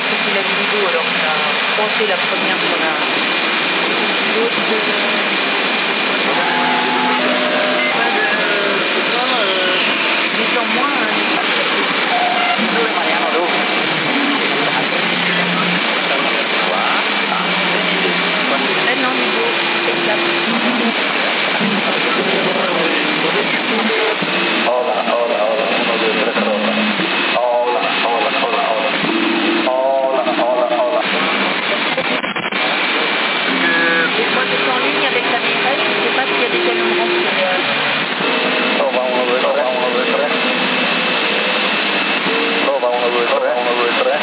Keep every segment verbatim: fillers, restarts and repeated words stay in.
après qu'il a vu vidéo, alors on a pointé la première sur la l'autre de dix ans moins, dove parliamo dopo? Eh non, niveau Hola, hola, hola, uno, due, tre, prova. Hola, hola, hola, hola. Hola, hola, hola. Et moi j'étais en ligne avec la maîtresse, je ne sais pas s'il y a des camions de remplir. Prova uno, due, tre, uno, due, tre. Prova uno, due, tre, uno, due, tre.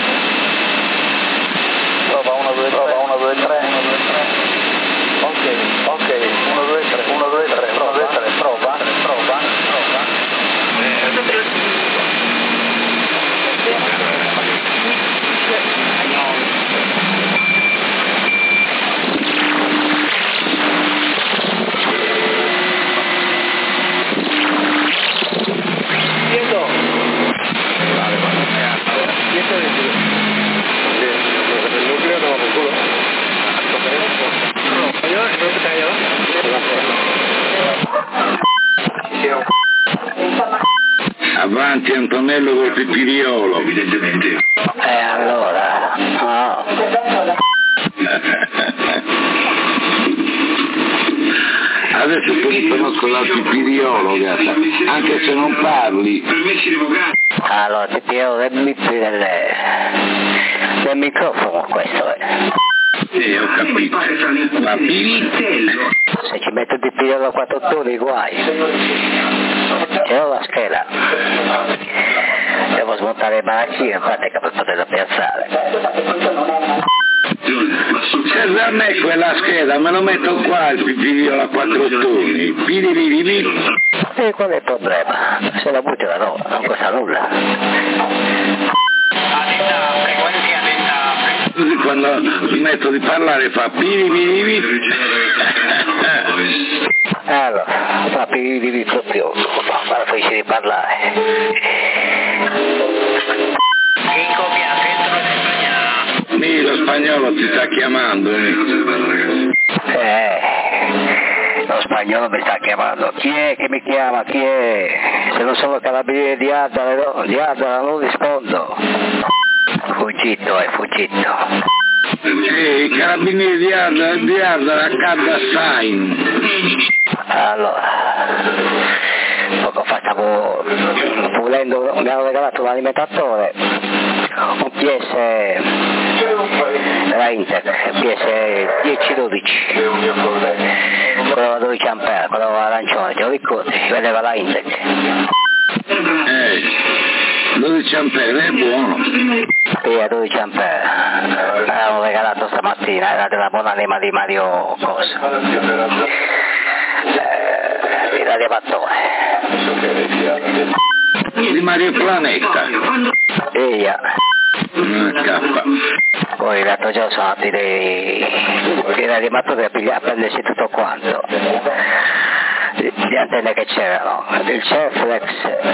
Prova uno, due, tre, uno, due, tre, uno, due, tre. Ok, ok, uno, due, tre, uno, due, tre, uno, due, tre, prova, prova, prova. Diego. Vale, vale. Diego de tu. El núcleo no va por culo. Yo, creo que te ha llevado. Avanti Antonello col pipiriolo. Evidentemente. Eh allora. No. Adesso ti conosco dal pipiriolo, gatta, anche se non parli. Allora, ti piego del bip del, del microfono questo è. Sì, ho capito. Ma pipitello. Se ci metto di pigliare da quattro toni, guai. Ce l'ho la scheda. Devo smontare le malattie, infatti è per poterla piazzare. Se da me quella scheda, me lo metto qua il pipiriolo a quattro toni. Piripiripi. E qual è il problema? Se la butti da no, non costa nulla. Così quando smetto di parlare fa piripiripi. Allora, fa piripiripi proprio, quando finisci di parlare. Sì, lo spagnolo ti sta chiamando. Eh. eh, lo spagnolo mi sta chiamando. Chi è che mi chiama? Chi è? Se non sono carabinieri di Ardara, no, di Ardara non rispondo. Fuggito, è fuggito. Eh, i carabinieri di Ardara, di Ardara a Cardassain. Allora, poco fa stavo pulendo, mi hanno regalato un alimentatore, un P S Reintec, P S dieci dodici, quello a dodici ampere, quello arancione, te lo ricordi? Si vedeva la Intec. Eh, dodici ampere, è buono. Sì, a dodici ampere, l'hanno regalato stamattina, era della buona lema di Mario Cosa. Eh, il radiamatore. Di Mario Planeta. Via. K. Poi l'altro giorno sono andati dei, dei radiatori a, a prendersi tutto quanto. Le antenne che c'erano, il Cerflex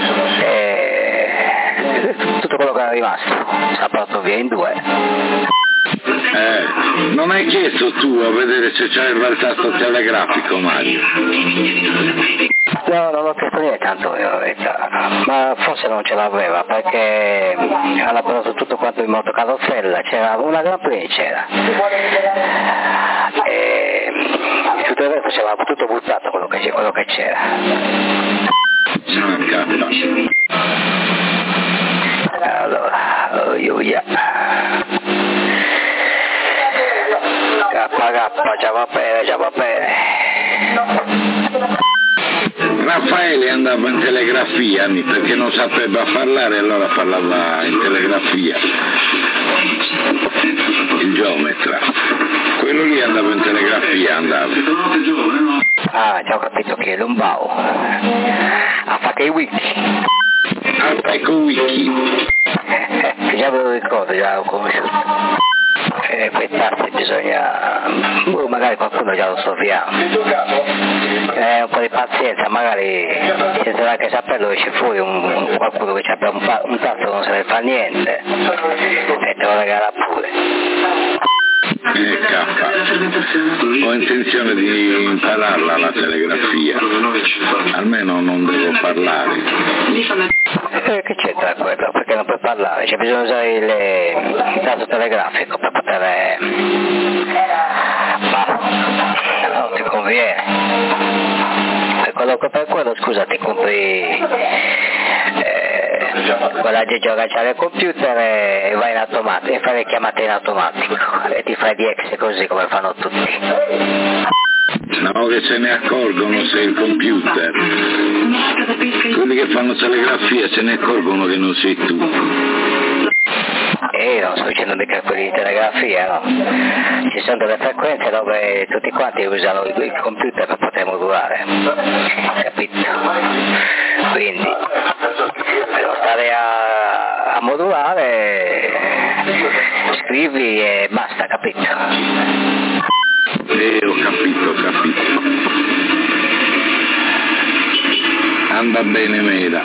e tutto quello che era rimasto, si è portato via in due. Eh, non hai chiesto tu a vedere se c'era il tasto telegrafico, Mario? No, non ho chiesto niente tanto, ma forse non ce l'aveva perché ha preso tutto quanto in moto carrozzella, c'era una Gran Prix, c'era. E tutto il resto c'era tutto buttato quello che, quello che c'era. Allora, oh, io, yeah. Kappa, kappa, già va bene, già va bene. Raffaele andava in telegrafia perché non sapeva parlare, allora parlava in telegrafia. Il geometra. Quello lì andava in telegrafia, andava. Ah, già ho capito che è Lombao. Ha fatto i wiki. Ah, ecco wiki. Già me lo ricordo, già l'ho conosciuto. E quei tasti bisogna, uh, magari qualcuno già lo solviamo, eh, un po' di pazienza, magari senza anche saperlo esce fuori un, un, qualcuno che abbia un, un tasto che non se ne fa niente e te lo regala pure. Eh, K, ho intenzione di impararla la telegrafia, almeno non devo parlare. Eh, che c'entra quello? Perché non puoi parlare? C'è bisogno di usare il, il tasto telegrafico per poter... ma non ti conviene. Per quello, per quello scusa, ti compri eh, quella di giocare al computer e vai in automatico e fai le chiamate in automatico e ti fai di ex così come fanno tutti. No, che se ne accorgono se il computer, quelli che fanno telegrafia se ne accorgono che non sei tu. E non sto dicendo mica quelli di telegrafia, no? Ci sono delle frequenze dove tutti quanti usano il, il computer per poter modulare, capito? Quindi per non stare a, a modulare scrivi e basta, capito? Eh, ho capito, ho capito. Anda bene Meda.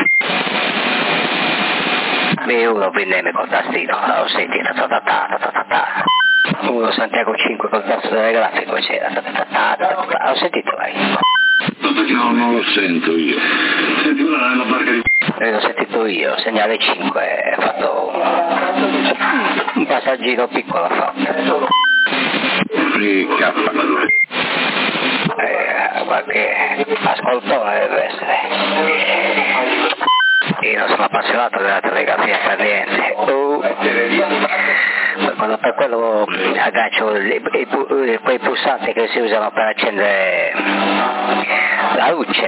Beh, uno prendeme col tastino, l'ho sentito, ta ta ta ta ta ta. Uno Santiago cinque col tasto telegrafico c'era, ta ta ta ta ta ta. L'ho sentito mai? No, non lo sento io. Eh, l'ho sentito io, segnale cinque, ho fatto un passaggino piccolo, ho fatto. E K. Eh, qualche ascoltone deve essere. Io non sono appassionato della telegrafia per niente. Uh, per quello, per quello aggancio i, i, quei pulsanti che si usano per accendere la luce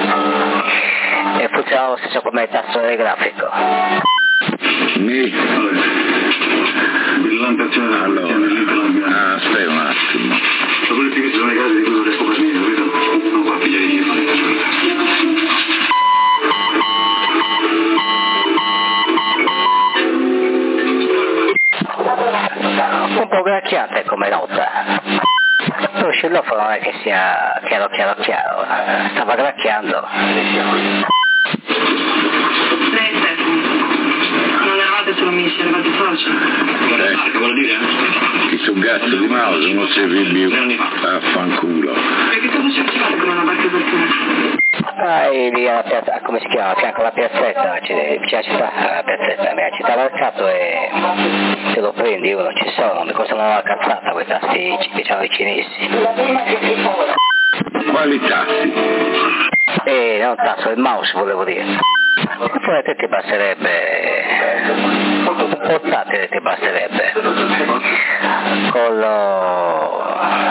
e funziona lo stesso come il tasto telegrafico. Mi... Allora, ah, aspetta un attimo. Sapresti che ci sono le case di cui non riesco per niente, capito? Non fa pigliare i cifre. Un po' gracchiante come nota. Lo scellofono non è che sia chiaro chiaro chiaro, stava gracchiando. Lei Stefano, non eravate solo amici, eravate soci. Eh, Che vuol dire? chi sul cazzo di mouse non serve più a fanculo. E che cosa cercate con una barcheggiatura? Ah, e lì alla piazza, come si chiama? A fianco alla piazzetta, c'è la città, la piazzetta, la città mercato e se lo prendi uno ci sono, mi costano una cazzata quei tasti che c'hanno i cinesi. Quali tasti? E non tasto, il mouse volevo dire. E poi a te ti basterebbe, un portatile ti basterebbe, con lo...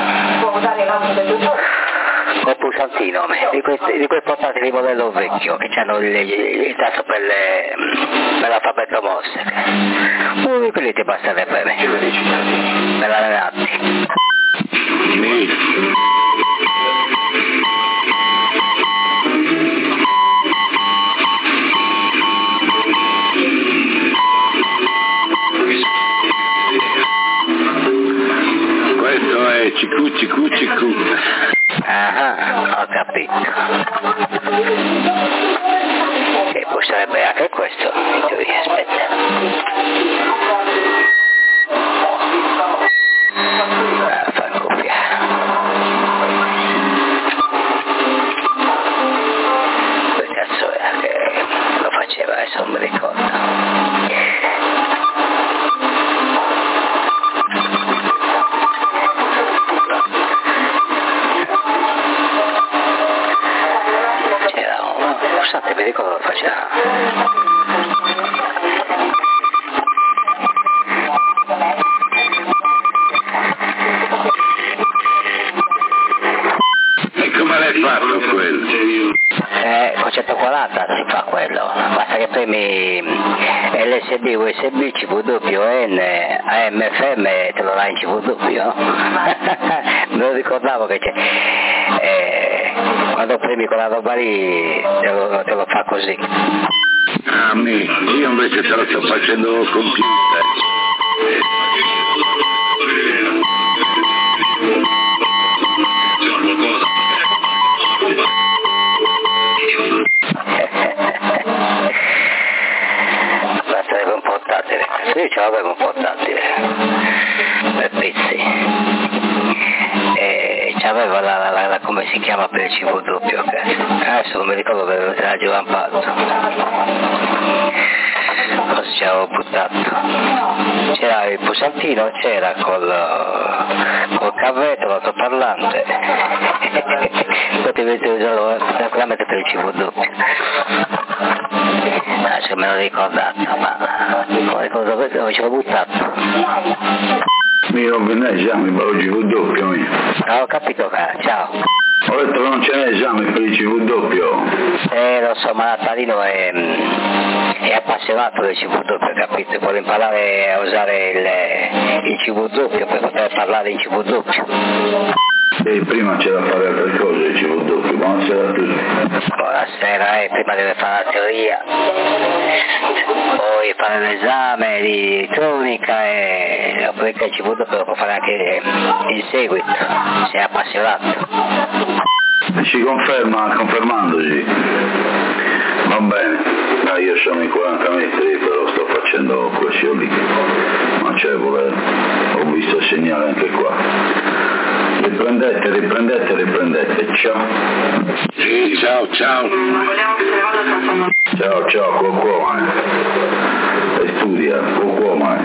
col pulsantino di quei, di quei portatili di modello vecchio che hanno il, il tasto per, le, per l'alfabeto Morse. Uno di quelli ti basterebbe per allenarti. Mi... Questo è cicu cicu cicu. Ah, ho capito. E poi sarebbe anche questo, in teoria, aspetta. Ah, fa cuffia. Che cazzo era che lo faceva, adesso non mi ricordo. Mi ricordo lo faceva. E come l'hai fatto quello? Eh, con centoquaranta si fa quello, basta che premi L S B, U S B, C V W, N, A M F M e te lo dai in C V W, no? Me lo ricordavo che c'è. Eh, quando premi quella roba lì te lo, te lo fa così. Ah, me, io invece te lo sto facendo col computer. Io ce l'avevo un portatile per pezzi e c'aveva la, la, la, la come si chiama per il C V doppio, adesso non mi ricordo che era Giovanpazzo, cosa ci avevo buttato, c'era il pulsantino, c'era col, col cavetto, l'altoparlante, potevi usarlo tranquillamente per il C V doppio. Adesso me l'ho ricordato, ma non ricordo dove ce l'ho buttato. Mi rompe l'esame per il C V doppio. Ah, ho capito, cara, ciao. Ho detto che non c'è l'esame per il C V doppio. Eh, lo so, ma Natalino è, è appassionato del C V doppio, capito? Vuole imparare a usare il, il C V doppio per poter parlare in C V doppio. E prima c'era da fare altre cose il C V doppio, buonasera a tutti. Buonasera, eh, prima deve fare la teoria, poi fare l'esame di elettronica e dopodiché il C V doppio lo può fare anche in seguito, se è appassionato. Si conferma, confermandosi. Va bene, ah, io sono in quaranta metri, però sto facendo questo lì, ma c'è volere, ho visto il segnale anche qua. Riprendete, riprendete, riprendete, ciao. Sì, ciao, ciao. Ciao, ciao, cuoco, e studia, cuoco,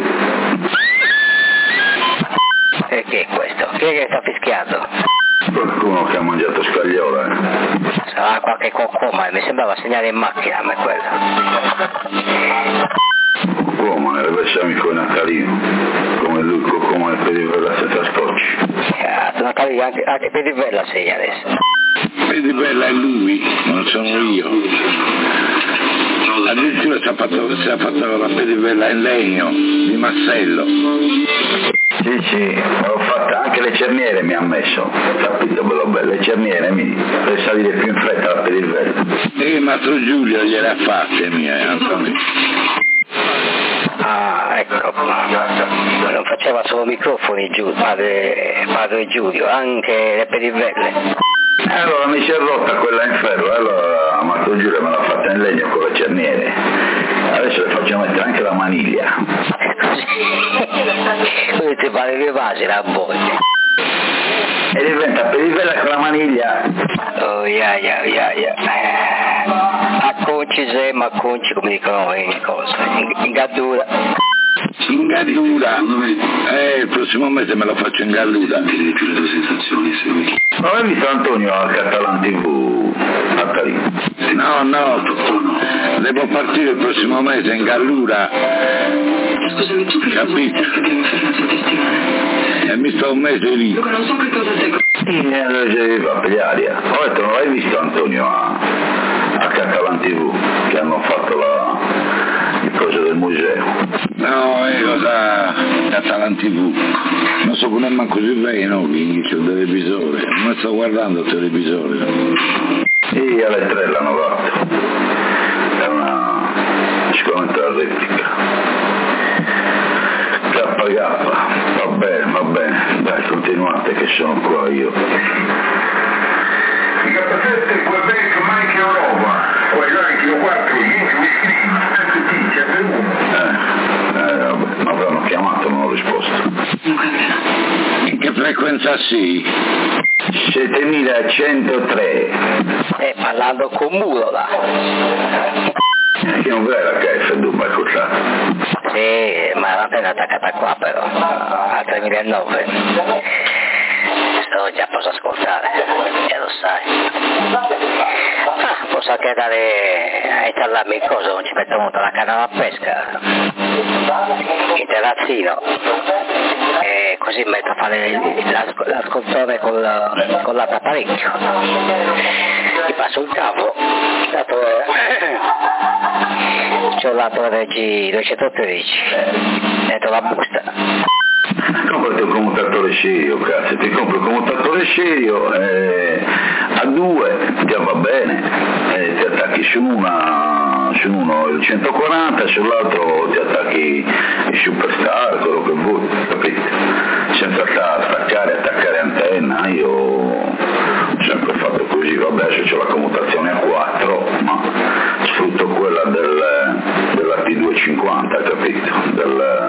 E che è questo? Chi è che sta fischiando? Qualcuno che ha mangiato scagliola, eh. Sarà qualche cuoco, ma mi sembrava segnare in macchina a me quello. Come deve essere amico Natalino, come lui, come Pedivella senza scotch. Cazzo, Natalino anche, anche Pedivella segna adesso. Pedivella è lui, non sono io. Addirittura si è fatto, si è fatto la pedivella in legno, di massello. Sì, sì, l'ho fatta, anche le cerniere mi ha messo, capito bello bello, le cerniere mi, per salire più in fretta la pedivella. E Mastro Giulio gliele ha fatte mie, Antonio. Ah, ecco, non faceva solo microfoni giù, padre, padre Giulio, anche le pedivelle. E allora mi si è rotta quella in ferro, allora Marco Giulio me l'ha fatta in legno con le cerniere, adesso le facciamo mettere anche la maniglia. Così ti pare le vasi la boia. E diventa pedivella con la maniglia. Oh, ya, ya, ya, ya. Acconci se, ma acconci come dicono in cosa, in, in gaddura. In gaddura? Eh, il prossimo mese me lo faccio in gaddura. Ma hai visto Antonio al Catalan tivù? No, no, devo partire il prossimo mese in Gallura. Scusami, tu che capito? E mi sto un mese lì. Luca, non so che cosa stai... Sì, eh, va per l'aria. Ho detto, non l'hai visto Antonio a, a Catalan tivù che hanno fatto la, il coso del museo? No, è cosa Catalan tivù. Non so come manco si vede, no, c'è un televisore. Non sto guardando il televisore. Sì, alle tre l'hanno fatto. È una sicuramente la replica. K K, va bene, va bene, dai, continuate che sono qua io. I capacete Quebec Mike Europa, poi l'anche quattro, ieri Wisconsin, S T, c'è per uno. Eh, eh, vabbè, mi avranno chiamato, non ho risposto. In che frequenza sì? settemilacentotre. Eh, parlando con Muro là. Che non vede la K F due Microsoft. Sì, ma l'antenna è attaccata qua però, al tremilanove. So già posso ascoltare, e lo sai. Ah, posso anche andare a installarmi il coso, non ci metto molto la canna da pesca. Il terrazzino. E così metto a fare l'ascoltore col, con l'apparecchio. Ti passo il cavo, dato c'ho la torre G duecentotredici dentro la busta. Comprati un commutatore serio, cazzo, ti compri un commutatore serio eh, a due, già va bene, eh, ti attacchi su una, su uno il centoquaranta, sull'altro ti attacchi il Superstar, quello che vuoi, capito? Senza staccare, attaccare antenna, io ho sempre fatto così, vabbè adesso c'è la commutazione a quattro, ma sfrutto quella del, della T duecentocinquanta, capito? Del,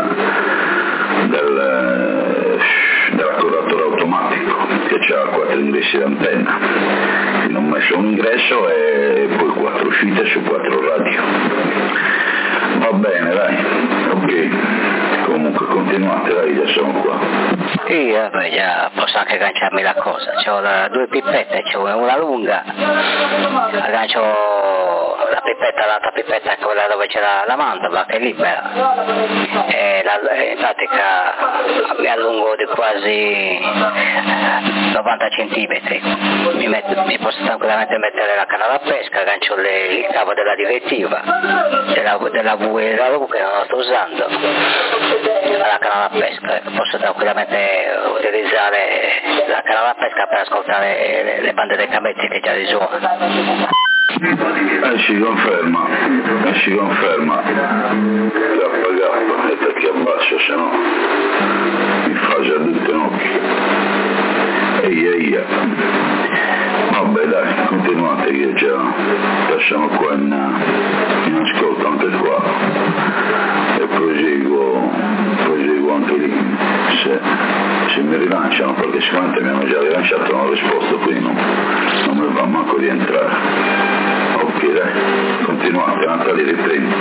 ingressi d'antenna. Quindi ho messo un ingresso e poi quattro uscite su quattro radio. Va bene, dai, ok. Comunque continuate, dai, già sono qua. Io beh, già posso anche agganciarmi la cosa, c'ho la, due pippette, c'ho una lunga, aggancio la pipetta, l'altra pipetta è quella dove c'è la, la mandola che è libera, e la, in pratica mi allungo di quasi novanta centimetri, mi, metto, mi posso tranquillamente mettere la canna da pesca, aggancio le, il cavo della direttiva, della, della V e della V che non lo sto usando, alla canna da pesca, posso tranquillamente utilizzare la canna da pesca per ascoltare le, le bande dei cametti che già risuonano. Eh si conferma, eh si conferma, K K, e perché abbasso, se no mi fa già tutto in occhio. Eia eia. Vabbè dai, continuate, io già, già sono qua in, in ascolto anche qua e proseguo, proseguo anche lì, se, se mi rilanciano, perché sicuramente mi hanno già rilanciato, non ho risposto, quindi non, non mi va manco di entrare. Ok dai, continuate, Natale riprendi.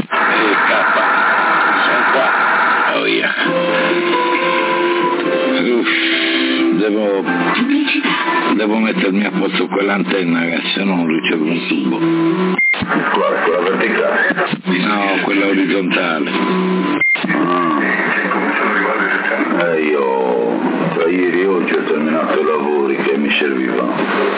Sono qua. Oh yeah. Uff. Devo, devo mettermi a posto quell'antenna, ragazzi, se no non ricevo un tubo. Quale? Quella verticale? No, quella orizzontale. Ah. Eh, io tra ieri e oggi ho terminato i lavori che mi servivano.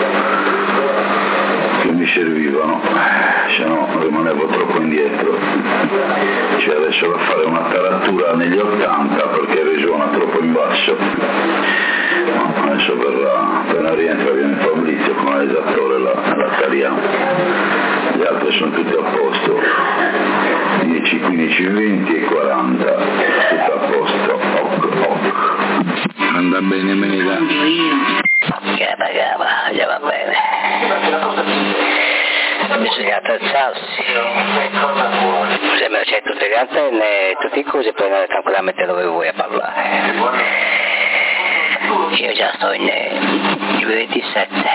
Che mi servivano, se no rimanevo troppo indietro. C'è adesso da fare una taratura negli ottanta perché risuona troppo in basso. No, adesso verrà, appena rientra viene Fabrizio con l'esattore la, la tariamo. Gli altri sono tutti a posto, dieci, quindici, venti e quaranta, tutto a posto, ok, ok. Anda bene, me ne dà. Gaba, gaba, già va bene. Bisogna attrezzarsi, sembra c'è tutte le antenne, tutti i cosi, poi andare tranquillamente dove vuoi a parlare. Io già sto in, in ventisette.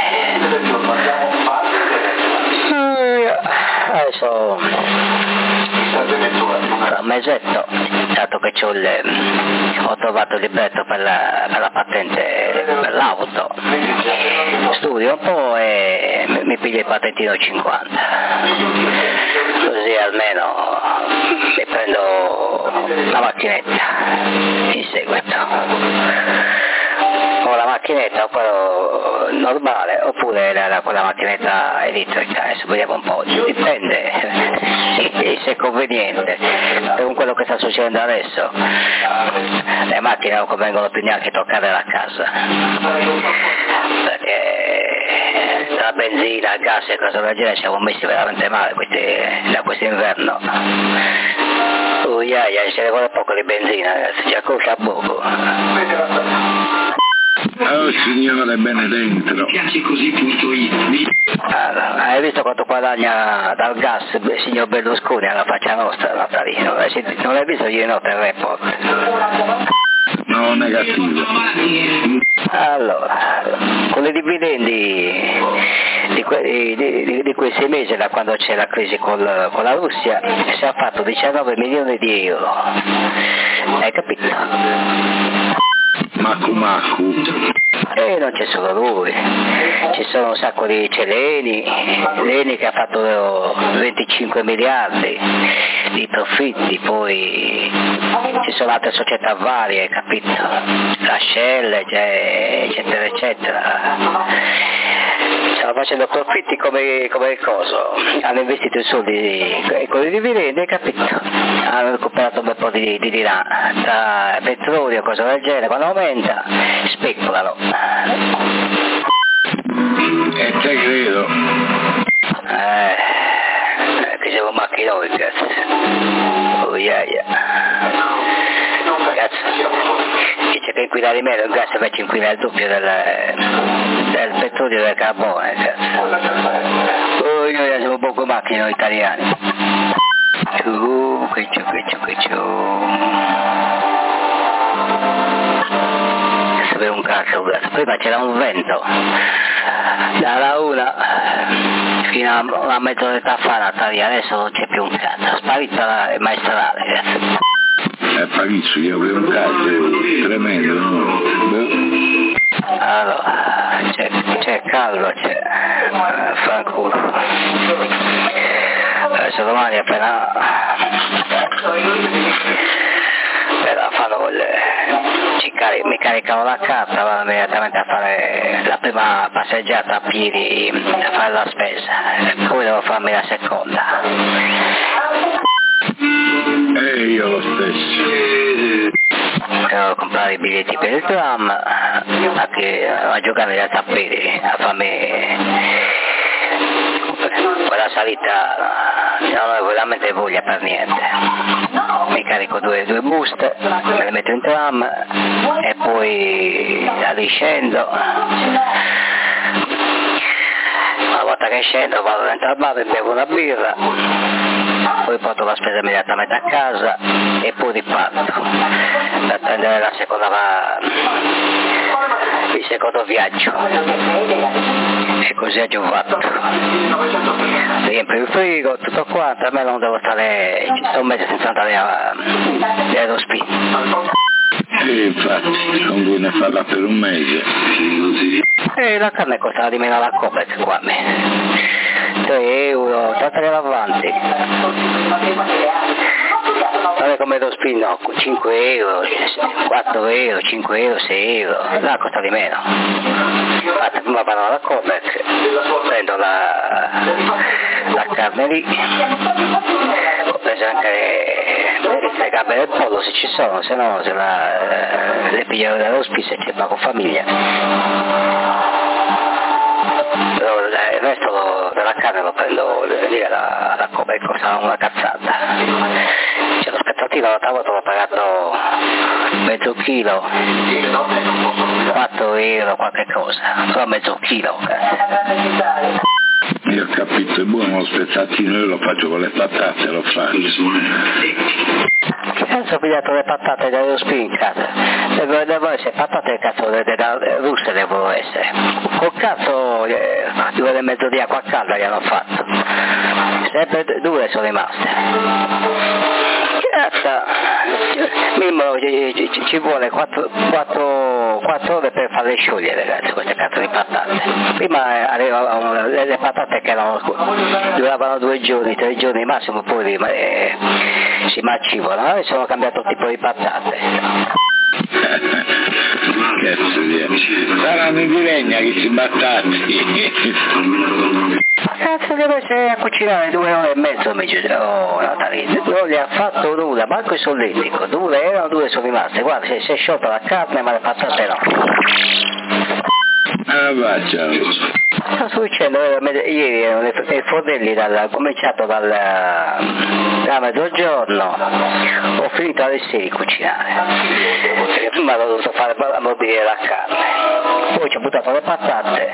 Adesso tra un mesetto, dato che c'ho il, ho trovato il libretto per la, per la patente per l'auto, studio un po' e mi piglio il patentino cinquanta, così almeno mi prendo la macchinetta in seguito. O la macchinetta, o quello normale, oppure la, la, quella macchinetta elettrica, adesso vediamo un po', dipende se è conveniente, per quello che sta succedendo adesso, le macchine non convengono più neanche toccare la casa, perché la benzina, il gas e cose del genere siamo messi veramente male questi, da questo inverno. Oh yeah, yeah, ce ne vuole poco di benzina, ragazzi, c'è costa poco. Oh signore benedentro. Mi piace così punto it. Allora, hai visto quanto guadagna dal gas il signor Berlusconi alla faccia nostra, Natalino? Non l'hai visto ieri notte il report? No, negativo. Allora, con i dividendi di, que, di, di, di quei sei mesi, da quando c'è la crisi col, con la Russia, si è fatto diciannove milioni di euro. Hai capito? Macu Macu. E non c'è solo lui, ci sono un sacco di c'è Leni, Leni che ha fatto venticinque miliardi di profitti, poi ci sono altre società varie, capito? La Shell, eccetera eccetera. Stanno facendo profitti come, come il coso, hanno investito i soldi con i dividendi, capito? Hanno recuperato un bel po' di, di dirà, tra petrolio e cose del genere, quando aumenta speculano. E te credo. Eh, che siamo macchinoni, cazzo. Oh yeah, yeah. Cazzo, chi c'è che inquina di meno, il gas invece inquina il doppio del, del petrolio e del carbone, cazzo. Oh yeah, yeah, siamo poco macchine noi italiani. Ciu, che ciu, che ciu, che ciu. Sapere un cazzo. ecco, prima c'era un vento dalla una fino a una mezz'oretta fa Natalia, adesso non c'è più un cazzo, sparita la maestrale, ragazzi. È Pavizzo, io avevo un caso tremendo, no? Beh. Allora, c'è, c'è caldo, c'è eh, fanculo. Adesso domani appena appena fanno il, ci cari, mi caricano la carta, vado immediatamente a fare la prima passeggiata a piedi, a fare la spesa, poi devo farmi la seconda. E io lo stesso. Devo comprare i biglietti per il tram, anche a giocare a tappeti, a farmi quella salita, non ho veramente voglia per niente. Mi carico due, due buste, me le metto in tram e poi riscendo. Una volta che scendo vado dentro al bar e bevo una birra, poi porto la spesa immediatamente a casa e poi riparto per prendere la seconda, il secondo viaggio. E così ho già fatto. Riempio il frigo, tutto quanto, a me non devo stare, ci sto un mese senza andare all'Aerospin. E infatti, con voi ne parla per un mese. E la carne costava di meno la Copex qua a me. tre euro, trattare avanti. Non è come lo spin, no, cinque euro, quattro euro, cinque euro, sei euro, là costa di meno. Infatti prima vado alla Copex, prendo la, la carne lì, ho preso anche le, le gambe del pollo se ci sono, se no se la, le piglio dallo spin se c'è con famiglia. Il resto lo, della carne lo prendo lì alla, alla Copex, costa una cazzata. C'è l'aspettativa, l'altra volta l'ho pagato mezzo chilo, quattro euro qualche cosa, però mezzo chilo. Io ho capito, è buono lo spezzatino, io lo faccio con le patate, lo faccio. Che cazzo ho pigliato le patate dallo spin in casa? Devo, devo essere patate cazzo de, de, de, russe devono essere. Col cazzo eh, due e mezzo di acqua calda gli hanno fatto. Sempre due sono rimaste. Cazzo, Mimmo ci, ci, ci vuole quattro ore per farle sciogliere, ragazzi, queste cazzo di patate. Prima arrivavano le, le patate che erano, duravano due giorni, tre giorni massimo, poi eh, si macivano, adesso hanno cambiato tipo di patate. Cazzo di saranno di legna che si battati. Cazzo devo essere a cucinare due ore e mezzo, mi dice, oh Natalino, non gli ha fatto nulla, manco il solletico, due erano, due sono rimaste, guarda, si, si è sciolta la carne ma le patate no. Ah va, ciao. Sto dicendo, ieri erano i fornelli, dal, ho cominciato dal, da mezzogiorno, ho finito alle sei di cucinare, perché prima ho dovuto fare ammorbidire la carne, poi ci ho buttato le patate,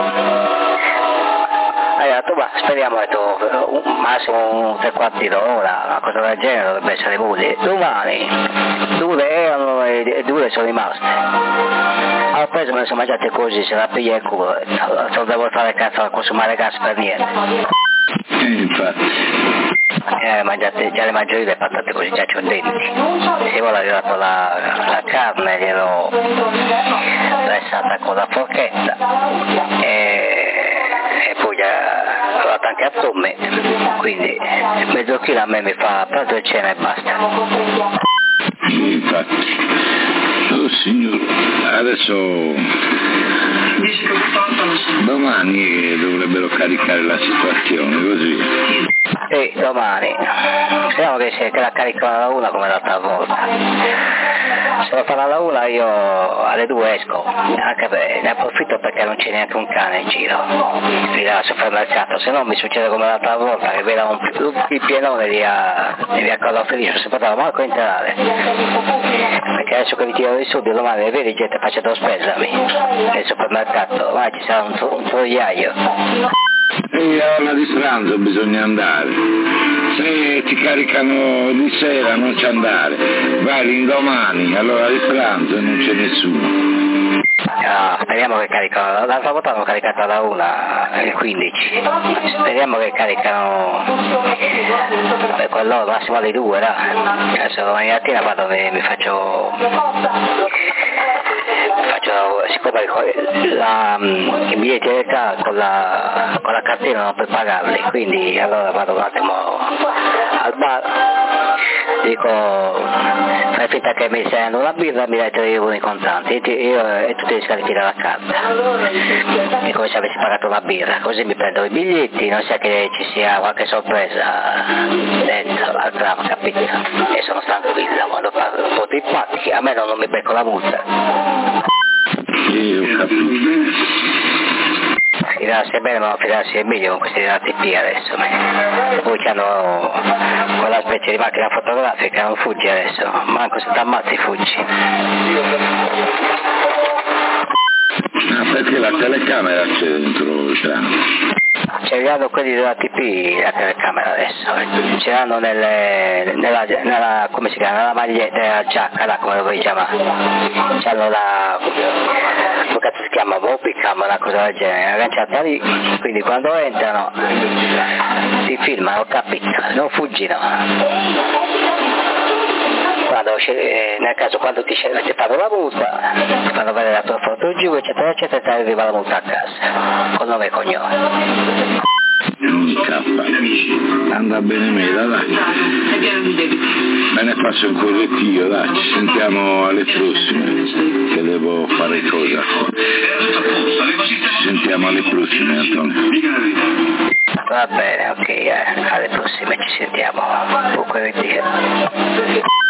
hai detto, ma speriamo, ho detto, un, massimo un tre quarti d'ora, una cosa del genere dovrebbe essere utile. Domani, due erano e due sono rimaste. Ho preso, me le sono mangiate così, se la piglia il culo, non devo fare cazzo a consumare gas per niente. E infatti. Eh, mangiate, già le mangio io le patate così, già c'ho denti. Si vuole arrivato la, la carne, gliel'ho pressata con la forchetta e, e poi già l'ho fatta anche a tomme, quindi mezzo chilo a me mi fa pranzo e cena e basta. Infatti. Oh signore, adesso domani dovrebbero caricare la situazione, così. Sì, domani. Speriamo che, se, che la caricano alla una come l'altra volta. Se lo fanno alla una io alle due esco, anche per, ne approfitto perché non c'è neanche un cane in giro, lì al supermercato, se no mi succede come l'altra volta che vedo un, il pienone di via, di via Collo Felice, non si poteva manco entrare, perché adesso che vi tiro i soldi domani le vedi gente facendo spesami nel supermercato, ma ci sarà un, un troiaio. E alla di pranzo bisogna andare, se ti caricano di sera non c'è andare, vai l'indomani, allora di pranzo e non c'è nessuno. No, speriamo che caricano, l'altra volta l'hanno caricata da una, il quindici, speriamo che caricano per quello massimo alle due, là. Adesso domani mattina vado mi, mi faccio, faccio siccome la, i biglietti del carro con la, con la cartina non puoi pagarli, quindi allora vado un attimo al bar, dico fai finta che mi stai dando una birra e mi dai tre euro in contanti e, io, e tu ti scarichi la carta, è come se avessi pagato una birra, così mi prendo i biglietti, non sia che ci sia qualche sorpresa dentro al tram, capito? E sono tranquilla quando parlo un po' di pacchi, a me non, non mi becco la multa. Io capisco. Fidarsi è bene ma non fidarsi è meglio con questi dati P adesso. Poi hanno quella specie di macchina fotografica, non fuggi adesso, manco se ti ammazzi fuggi. Ah, perché la telecamera c'è dentro il treno? Ce l'hanno quelli della T P la telecamera adesso, ce l'hanno nelle, nella, nella, come si chiama, nella maglietta, nella giacca, là, come lo vuoi chiamare, c'hanno la, come cazzo si chiama, Mobicam, una cosa del genere, agganciata lì, quindi quando entrano ti filmano, capito, non fuggino. Quando, nel caso quando ti, ti fanno la multa, ti fanno vedere la tua foto giù, eccetera, eccetera, ti arriva la multa a casa, con nome e cognome. Non scappa, anda bene mela, dai. Me ne faccio un correttivo, dai, ci sentiamo alle prossime, che devo fare cosa. Ci sentiamo alle prossime, Antonio. Va bene, ok, eh. Alle prossime ci sentiamo. Un correttivo.